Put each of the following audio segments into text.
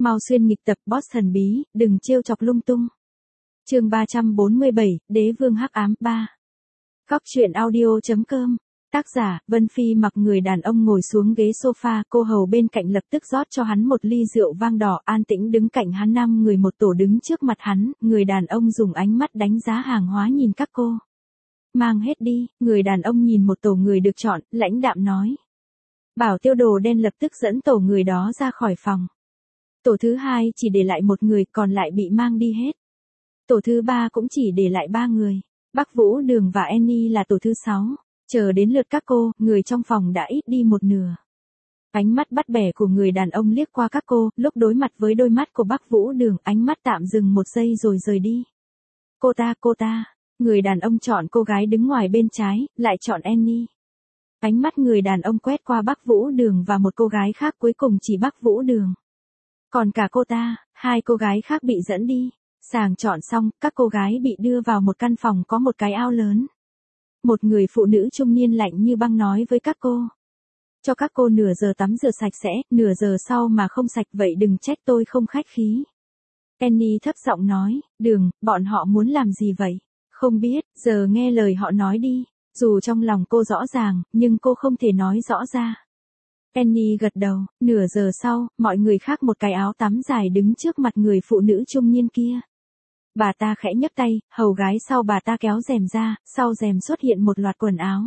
Mau xuyên nghịch tập boss thần bí, đừng trêu chọc lung tung. Chương 347, Đế vương hắc ám 3. Góc truyện audio.com. Tác giả, Vân Phi. Mặc người đàn ông ngồi xuống ghế sofa, cô hầu bên cạnh lập tức rót cho hắn một ly rượu vang đỏ, an tĩnh đứng cạnh hắn. 5 người một tổ đứng trước mặt hắn, người đàn ông dùng ánh mắt đánh giá hàng hóa nhìn các cô. Mang hết đi, người đàn ông nhìn một tổ người được chọn, lãnh đạm nói. Bảo tiêu đồ đen lập tức dẫn tổ người đó ra khỏi phòng. Tổ thứ 2 chỉ để lại một người, còn lại bị mang đi hết. Tổ thứ 3 cũng chỉ để lại 3 người. Bắc Vũ Đường và Annie là tổ thứ 6. Chờ đến lượt các cô, người trong phòng đã ít đi một nửa. Ánh mắt bắt bẻ của người đàn ông liếc qua các cô, lúc đối mặt với đôi mắt của Bắc Vũ Đường, ánh mắt tạm dừng một giây rồi rời đi. Cô ta, người đàn ông chọn cô gái đứng ngoài bên trái, lại chọn Annie. Ánh mắt người đàn ông quét qua Bắc Vũ Đường và một cô gái khác, cuối cùng chỉ Bắc Vũ Đường. Còn cả cô ta, 2 cô gái khác bị dẫn đi. Sàng chọn xong, các cô gái bị đưa vào một căn phòng có một cái ao lớn. Một người phụ nữ trung niên lạnh như băng nói với các cô. Cho các cô nửa giờ tắm rửa sạch sẽ, nửa giờ sau mà không sạch vậy đừng trách tôi không khách khí. Annie thấp giọng nói, Đường, bọn họ muốn làm gì vậy? Không biết, giờ nghe lời họ nói đi. Dù trong lòng cô rõ ràng, nhưng cô không thể nói rõ ra. Annie gật đầu, nửa giờ sau, mọi người khác một cái áo tắm dài đứng trước mặt người phụ nữ trung niên kia. Bà ta khẽ nhấc tay, hầu gái sau bà ta kéo rèm ra, sau rèm xuất hiện một loạt quần áo.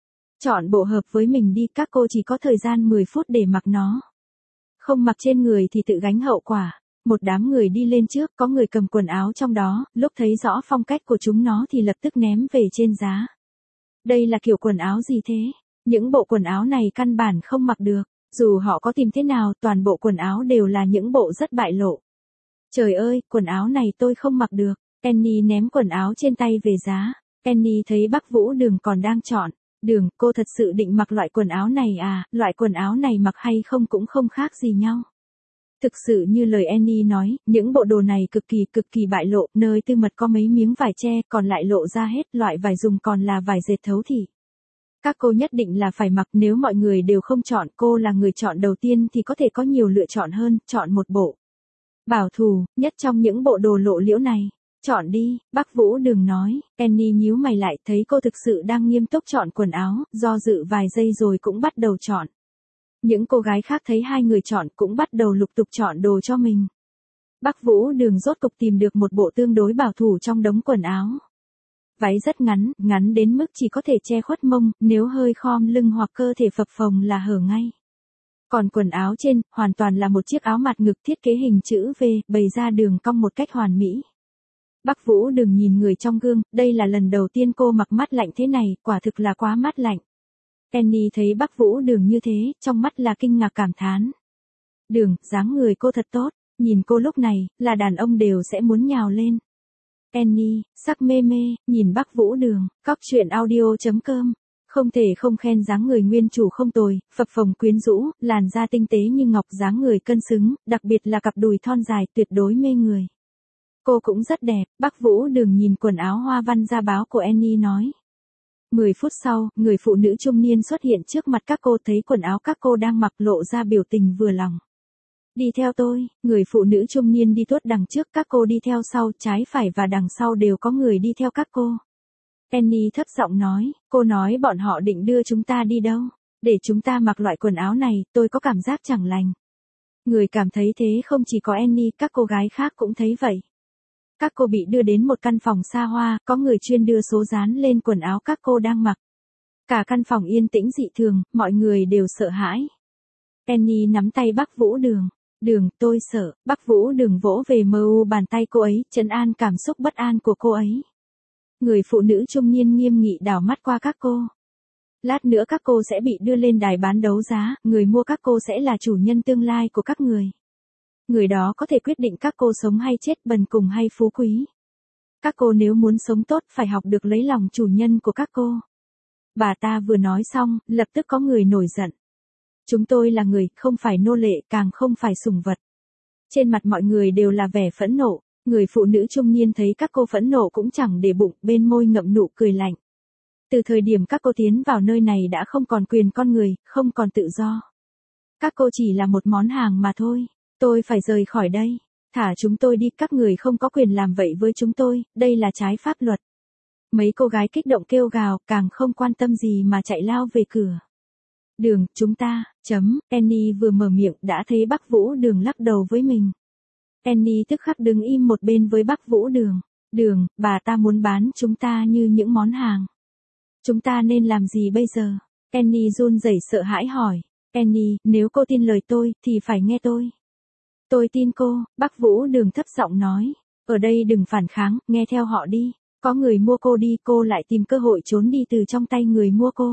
Chọn bộ hợp với mình đi, các cô chỉ có thời gian 10 phút để mặc nó. Không mặc trên người thì tự gánh hậu quả. Một đám người đi lên trước, có người cầm quần áo trong đó, lúc thấy rõ phong cách của chúng nó thì lập tức ném về trên giá. Đây là kiểu quần áo gì thế? Những bộ quần áo này căn bản không mặc được, dù họ có tìm thế nào, toàn bộ quần áo đều là những bộ rất bại lộ. Trời ơi, quần áo này tôi không mặc được. Annie ném quần áo trên tay về giá. Annie thấy Bắc Vũ Đường còn đang chọn. Đường, cô thật sự định mặc loại quần áo này à? Loại quần áo này mặc hay không cũng không khác gì nhau. Thực sự như lời Annie nói, những bộ đồ này cực kỳ bại lộ, nơi tư mật có mấy miếng vải che, còn lại lộ ra hết, loại vải dùng còn là vải dệt thấu thị. Các cô nhất định là phải mặc, nếu mọi người đều không chọn, cô là người chọn đầu tiên thì có thể có nhiều lựa chọn hơn, chọn một bộ. Bảo thủ, nhất trong những bộ đồ lộ liễu này. Chọn đi, Bắc Vũ Đường nói. Annie nhíu mày lại, thấy cô thực sự đang nghiêm túc chọn quần áo, do dự vài giây rồi cũng bắt đầu chọn. Những cô gái khác thấy 2 người chọn cũng bắt đầu lục tục chọn đồ cho mình. Bắc Vũ Đường rốt cục tìm được một bộ tương đối bảo thủ trong đống quần áo. Váy rất ngắn, ngắn đến mức chỉ có thể che khuất mông, nếu hơi khom lưng hoặc cơ thể phập phồng là hở ngay. Còn quần áo trên, hoàn toàn là một chiếc áo mặt ngực thiết kế hình chữ V, bày ra đường cong một cách hoàn mỹ. Bắc Vũ Đường nhìn người trong gương, đây là lần đầu tiên cô mặc mát lạnh thế này, quả thực là quá mát lạnh. Annie thấy Bắc Vũ Đường như thế, trong mắt là kinh ngạc cảm thán. Đường, dáng người cô thật tốt, nhìn cô lúc này, là đàn ông đều sẽ muốn nhào lên. Annie, sắc mê, nhìn Bắc Vũ Đường, góc truyện audio.com. Không thể không khen dáng người nguyên chủ không tồi, phập phồng quyến rũ, làn da tinh tế như ngọc, dáng người cân xứng, đặc biệt là cặp đùi thon dài, tuyệt đối mê người. Cô cũng rất đẹp, Bắc Vũ Đường nhìn quần áo hoa văn da báo của Annie nói. 10 phút sau, người phụ nữ trung niên xuất hiện trước mặt các cô, thấy quần áo các cô đang mặc lộ ra biểu tình vừa lòng. Đi theo tôi, người phụ nữ trung niên đi tuốt đằng trước, các cô đi theo sau, trái phải và đằng sau đều có người đi theo các cô. Annie thấp giọng nói, cô nói bọn họ định đưa chúng ta đi đâu? Để chúng ta mặc loại quần áo này, tôi có cảm giác chẳng lành. Người cảm thấy thế không chỉ có Annie, các cô gái khác cũng thấy vậy. Các cô bị đưa đến một căn phòng xa hoa, có người chuyên đưa số dán lên quần áo các cô đang mặc. Cả căn phòng yên tĩnh dị thường, mọi người đều sợ hãi. Annie nắm tay Bắc Vũ Đường. Đường, tôi sợ. Bắc Vũ Đường vỗ về bàn tay cô ấy, trấn an cảm xúc bất an của cô ấy. Người phụ nữ trung niên nghiêm nghị đảo mắt qua các cô. Lát nữa các cô sẽ bị đưa lên đài bán đấu giá, người mua các cô sẽ là chủ nhân tương lai của các người. Người đó có thể quyết định các cô sống hay chết, bần cùng hay phú quý. Các cô nếu muốn sống tốt phải học được lấy lòng chủ nhân của các cô. Bà ta vừa nói xong, lập tức có người nổi giận. Chúng tôi là người, không phải nô lệ, càng không phải sủng vật. Trên mặt mọi người đều là vẻ phẫn nộ. Người phụ nữ trung niên thấy các cô phẫn nộ cũng chẳng để bụng, bên môi ngậm nụ cười lạnh. Từ thời điểm các cô tiến vào nơi này đã không còn quyền con người, không còn tự do. Các cô chỉ là một món hàng mà thôi. Tôi phải rời khỏi đây. Thả chúng tôi đi, các người không có quyền làm vậy với chúng tôi, đây là trái pháp luật. Mấy cô gái kích động kêu gào, càng không quan tâm gì mà chạy lao về cửa. Đường, chúng ta, Annie vừa mở miệng đã thấy Bắc Vũ Đường lắc đầu với mình. Annie tức khắc đứng im một bên với Bắc Vũ Đường. Đường, bà ta muốn bán chúng ta như những món hàng. Chúng ta nên làm gì bây giờ? Annie run rẩy sợ hãi hỏi. Annie, nếu cô tin lời tôi, thì phải nghe tôi. Tôi tin cô, Bắc Vũ Đường thấp giọng nói. Ở đây đừng phản kháng, nghe theo họ đi. Có người mua cô đi, cô lại tìm cơ hội trốn đi từ trong tay người mua cô.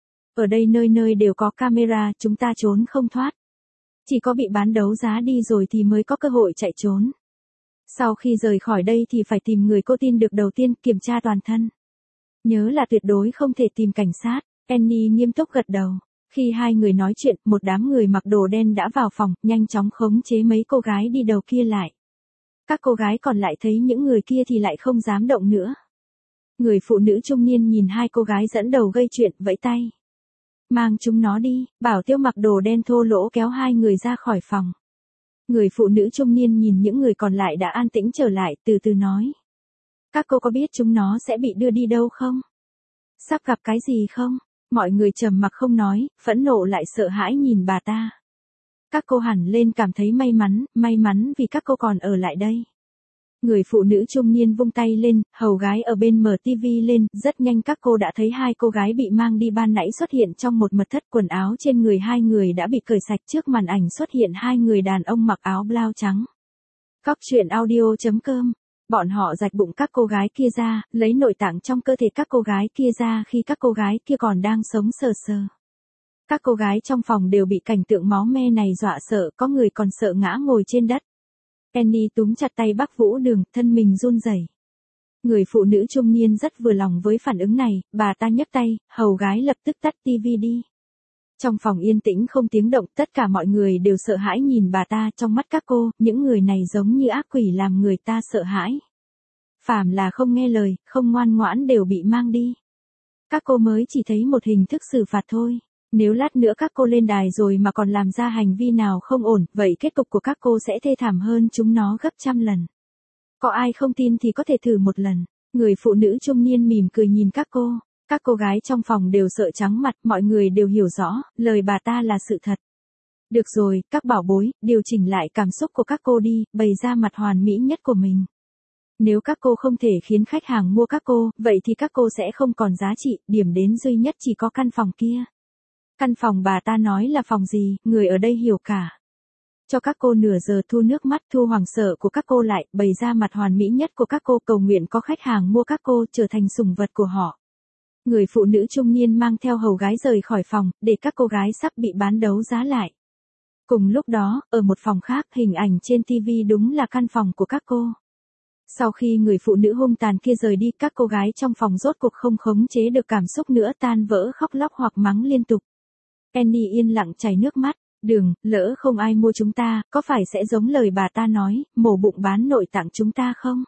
Ở đây nơi nơi đều có camera, chúng ta trốn không thoát. Chỉ có bị bán đấu giá đi rồi thì mới có cơ hội chạy trốn. Sau khi rời khỏi đây thì phải tìm người cô tin được đầu tiên, kiểm tra toàn thân. Nhớ là tuyệt đối không thể tìm cảnh sát. Annie nghiêm túc gật đầu. Khi hai người nói chuyện, một đám người mặc đồ đen đã vào phòng, nhanh chóng khống chế mấy cô gái đi đầu kia lại. Các cô gái còn lại thấy những người kia thì lại không dám động nữa. Người phụ nữ trung niên nhìn hai cô gái dẫn đầu gây chuyện, vẫy tay. Mang chúng nó đi, Bảo Tiêu mặc đồ đen thô lỗ kéo hai người ra khỏi phòng. Người phụ nữ trung niên nhìn những người còn lại đã an tĩnh trở lại, từ từ nói. Các cô có biết chúng nó sẽ bị đưa đi đâu không? Sắp gặp cái gì không? Mọi người trầm mặc không nói, phẫn nộ lại sợ hãi nhìn bà ta. Các cô hẳn lên cảm thấy may mắn vì các cô còn ở lại đây. Người phụ nữ trung niên vung tay lên, hầu gái ở bên mở tivi lên, rất nhanh các cô đã thấy hai cô gái bị mang đi ban nãy xuất hiện trong một mật thất, quần áo trên người hai người đã bị cởi sạch, trước màn ảnh xuất hiện hai người đàn ông mặc áo blau trắng. Cóc truyện audio.com. Bọn họ rạch bụng các cô gái kia ra, lấy nội tạng trong cơ thể các cô gái kia ra khi các cô gái kia còn đang sống sờ sờ. Các cô gái trong phòng đều bị cảnh tượng máu me này dọa sợ, có người còn sợ ngã ngồi trên đất. Annie túm chặt tay Bắc Vũ Đường, thân mình run rẩy. Người phụ nữ trung niên rất vừa lòng với phản ứng này, bà ta nhấc tay, hầu gái lập tức tắt tivi đi. Trong phòng yên tĩnh không tiếng động, tất cả mọi người đều sợ hãi nhìn bà ta, trong mắt các cô, những người này giống như ác quỷ làm người ta sợ hãi. Phàm là không nghe lời, không ngoan ngoãn đều bị mang đi. Các cô mới chỉ thấy một hình thức xử phạt thôi. Nếu lát nữa các cô lên đài rồi mà còn làm ra hành vi nào không ổn, vậy kết cục của các cô sẽ thê thảm hơn chúng nó gấp trăm lần. Có ai không tin thì có thể thử một lần. Người phụ nữ trung niên mỉm cười nhìn các cô. Các cô gái trong phòng đều sợ trắng mặt, mọi người đều hiểu rõ, lời bà ta là sự thật. Được rồi, các bảo bối, điều chỉnh lại cảm xúc của các cô đi, bày ra mặt hoàn mỹ nhất của mình. Nếu các cô không thể khiến khách hàng mua các cô, vậy thì các cô sẽ không còn giá trị, điểm đến duy nhất chỉ có căn phòng kia. Căn phòng bà ta nói là phòng gì, người ở đây hiểu cả. Cho các cô nửa giờ thu nước mắt, thu hoảng sợ của các cô lại, bày ra mặt hoàn mỹ nhất của các cô, cầu nguyện có khách hàng mua các cô, trở thành sủng vật của họ. Người phụ nữ trung niên mang theo hầu gái rời khỏi phòng, để các cô gái sắp bị bán đấu giá lại. Cùng lúc đó, ở một phòng khác, hình ảnh trên TV đúng là căn phòng của các cô. Sau khi người phụ nữ hung tàn kia rời đi, các cô gái trong phòng rốt cuộc không khống chế được cảm xúc nữa, tan vỡ khóc lóc hoặc mắng liên tục. Annie yên lặng chảy nước mắt. Đường, lỡ không ai mua chúng ta, có phải sẽ giống lời bà ta nói, mổ bụng bán nội tạng chúng ta không?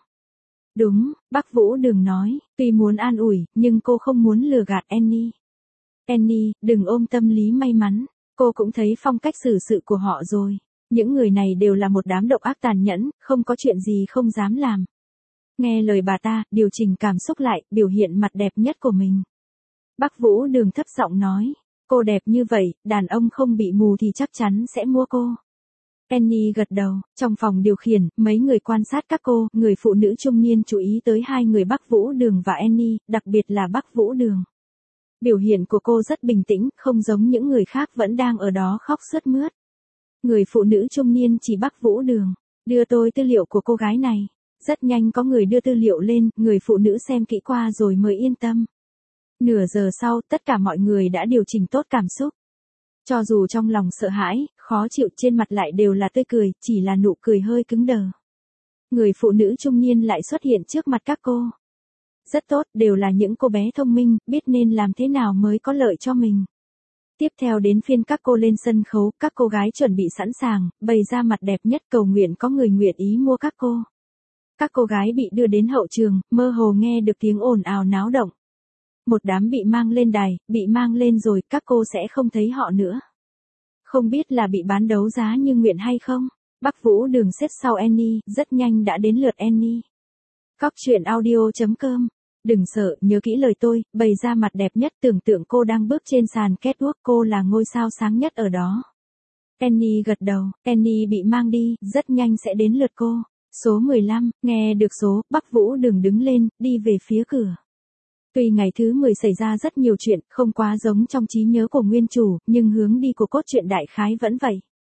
Đúng, Bắc Vũ Đường nói, tuy muốn an ủi, nhưng cô không muốn lừa gạt Annie. Annie, đừng ôm tâm lý may mắn, cô cũng thấy phong cách xử sự của họ rồi. Những người này đều là một đám độc ác tàn nhẫn, không có chuyện gì không dám làm. Nghe lời bà ta, điều chỉnh cảm xúc lại, biểu hiện mặt đẹp nhất của mình. Bắc Vũ Đường thấp giọng nói, cô đẹp như vậy, đàn ông không bị mù thì chắc chắn sẽ mua cô. Annie gật đầu, trong phòng điều khiển, mấy người quan sát các cô, người phụ nữ trung niên chú ý tới hai người Bắc Vũ Đường và Annie, đặc biệt là Bắc Vũ Đường. Biểu hiện của cô rất bình tĩnh, không giống những người khác vẫn đang ở đó khóc sướt mướt. Người phụ nữ trung niên chỉ Bắc Vũ Đường, đưa tôi tư liệu của cô gái này. Rất nhanh có người đưa tư liệu lên, người phụ nữ xem kỹ qua rồi mới yên tâm. Nửa giờ sau, tất cả mọi người đã điều chỉnh tốt cảm xúc. Cho dù trong lòng sợ hãi, khó chịu, trên mặt lại đều là tươi cười, chỉ là nụ cười hơi cứng đờ. Người phụ nữ trung niên lại xuất hiện trước mặt các cô. Rất tốt, đều là những cô bé thông minh, biết nên làm thế nào mới có lợi cho mình. Tiếp theo đến phiên các cô lên sân khấu, các cô gái chuẩn bị sẵn sàng, bày ra mặt đẹp nhất, cầu nguyện có người nguyện ý mua các cô. Các cô gái bị đưa đến hậu trường, mơ hồ nghe được tiếng ồn ào náo động. Một đám bị mang lên đài, bị mang lên rồi, các cô sẽ không thấy họ nữa. Không biết là bị bán đấu giá như nguyện hay không? Bắc Vũ Đường xếp sau Annie, rất nhanh đã đến lượt Annie. Cóc truyện audio.com. Đừng sợ, nhớ kỹ lời tôi, bày ra mặt đẹp nhất, tưởng tượng cô đang bước trên sàn catwalk, cô là ngôi sao sáng nhất ở đó. Annie gật đầu, Annie bị mang đi, rất nhanh sẽ đến lượt cô. Số 15, nghe được số, Bắc Vũ Đường đứng lên, đi về phía cửa. Tuy ngày thứ 10 xảy ra rất nhiều chuyện, không quá giống trong trí nhớ của nguyên chủ, nhưng hướng đi của cốt truyện đại khái vẫn vậy.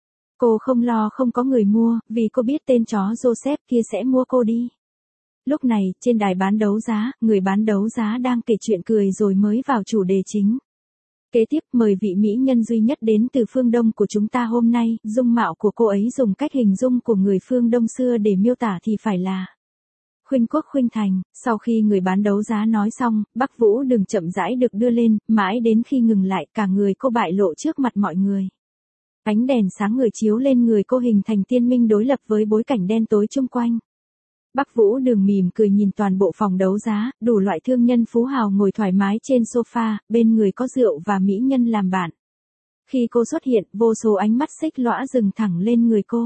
Cô không lo không có người mua, vì cô biết tên chó Joseph kia sẽ mua cô đi. Lúc này, trên đài bán đấu giá, người bán đấu giá đang kể chuyện cười rồi mới vào chủ đề chính. Kế tiếp, mời vị mỹ nhân duy nhất đến từ phương Đông của chúng ta hôm nay, dung mạo của cô ấy dùng cách hình dung của người phương Đông xưa để miêu tả thì phải là khuynh quốc khuynh thành. Sau khi người bán đấu giá nói xong, Bắc Vũ Đường chậm rãi được đưa lên, mãi đến khi ngừng lại, cả người cô bại lộ trước mặt mọi người. Ánh đèn sáng ngời chiếu lên người cô hình thành tiên minh đối lập với bối cảnh đen tối chung quanh. Bắc Vũ Đường mỉm cười nhìn toàn bộ phòng đấu giá, đủ loại thương nhân phú hào ngồi thoải mái trên sofa, bên người có rượu và mỹ nhân làm bạn. Khi cô xuất hiện, vô số ánh mắt xích lõa dừng thẳng lên người cô.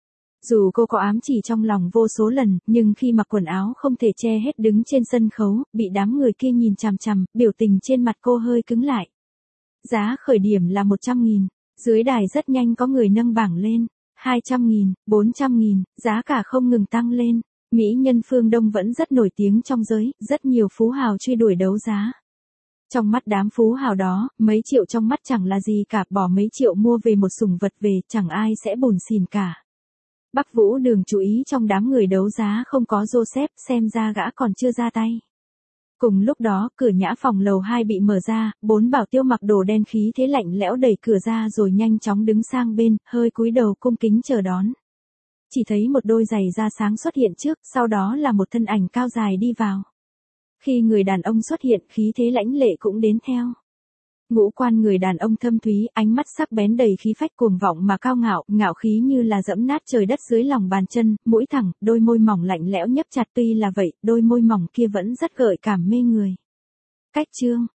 Dù cô có ám chỉ trong lòng vô số lần, nhưng khi mặc quần áo không thể che hết đứng trên sân khấu, bị đám người kia nhìn chằm chằm, biểu tình trên mặt cô hơi cứng lại. Giá khởi điểm là 100.000, dưới đài rất nhanh có người nâng bảng lên, 200.000, 400.000, giá cả không ngừng tăng lên. Mỹ nhân phương Đông vẫn rất nổi tiếng trong giới, rất nhiều phú hào truy đuổi đấu giá. Trong mắt đám phú hào đó, mấy triệu trong mắt chẳng là gì cả, bỏ mấy triệu mua về một sủng vật về, chẳng ai sẽ buồn xỉn cả. Bắc Vũ Đường chú ý trong đám người đấu giá không có Joseph, xem ra gã còn chưa ra tay. Cùng lúc đó, cửa nhã phòng lầu 2 bị mở ra, 4 bảo tiêu mặc đồ đen khí thế lạnh lẽo đẩy cửa ra rồi nhanh chóng đứng sang bên, hơi cúi đầu cung kính chờ đón. Chỉ thấy một đôi giày da sáng xuất hiện trước, sau đó là một thân ảnh cao dài đi vào. Khi người đàn ông xuất hiện, khí thế lãnh lệ cũng đến theo. Ngũ quan người đàn ông thâm thúy, ánh mắt sắc bén đầy khí phách cuồng vọng mà cao ngạo, ngạo khí như là dẫm nát trời đất dưới lòng bàn chân, mũi thẳng, đôi môi mỏng lạnh lẽo nhấp chặt, tuy là vậy, đôi môi mỏng kia vẫn rất gợi cảm mê người. Cách chương,